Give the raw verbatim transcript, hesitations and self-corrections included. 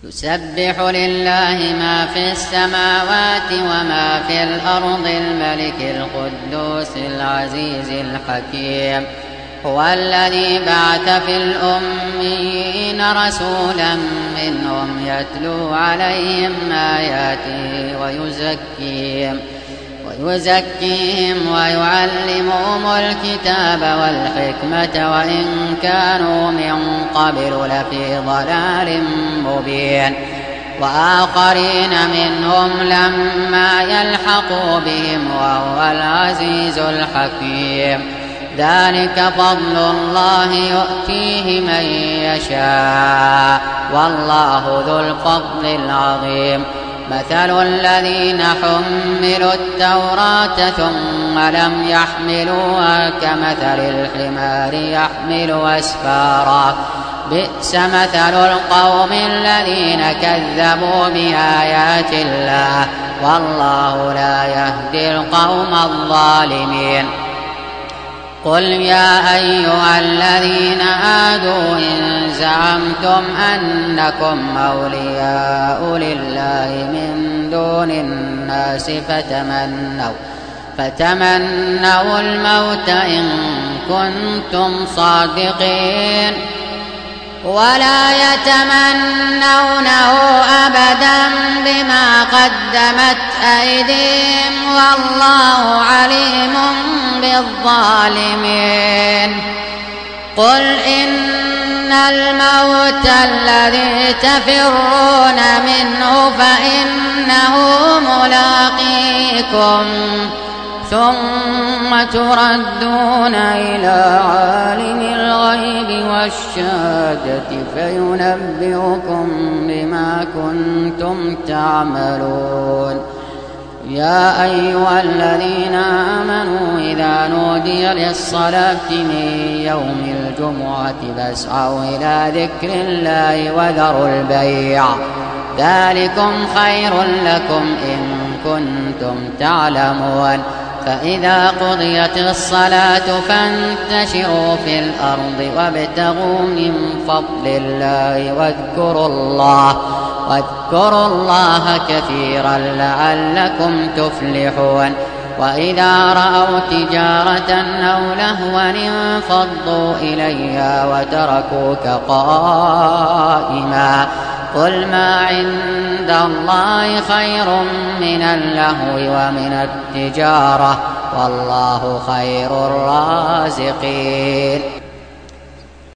يسبح لله ما في السماوات وما في الأرض الملك القدوس العزيز الحكيم. هو الذي بعث في الأميين رسولا منهم يتلو عليهم آياته ويزكيهم ويزكيهم ويعلمهم الكتاب والحكمة وإن كانوا من قبل لفي ضلال مبين. وآخرين منهم لما يلحقوا بهم وهو العزيز الحكيم. ذلك فضل الله يؤتيه من يشاء والله ذو الفضل العظيم. مثل الذين حملوا التوراة ثم لم يحملوها كمثل الحمار يحمل أسفارا بئس مثل القوم الذين كذبوا بآيات الله والله لا يهدي القوم الظالمين. قل يا أيها الذين آدوا إن زعمتم أنكم أولياء لله من دون الناس فتمنوا فتمنوا الموت إن كنتم صادقين ولا يتمنونه أبدا بما قدمت أيديهم والله عليم بالظالمين. قل إن الموت الذي تفرون منه فإنه ملاقيكم ثم تردون إلى عالم الغيب والشهادة فينبئكم بما كنتم تعملون. يا أيها الذين آمنوا إذا نودي للصلاة من يوم الجمعة فاسعوا إلى ذكر الله وذروا البيع ذلكم خير لكم إن كنتم تعلمون. فإذا قضيت الصلاة فانتشروا في الأرض وابتغوا من فضل الله واذكروا الله واذكروا الله كثيرا لعلكم تفلحون. وإذا رأوا تجارة أو لهوا انفضوا إليها وتركوك قائما قل ما عند الله خير من اللهو ومن التجارة والله خير الرازقين.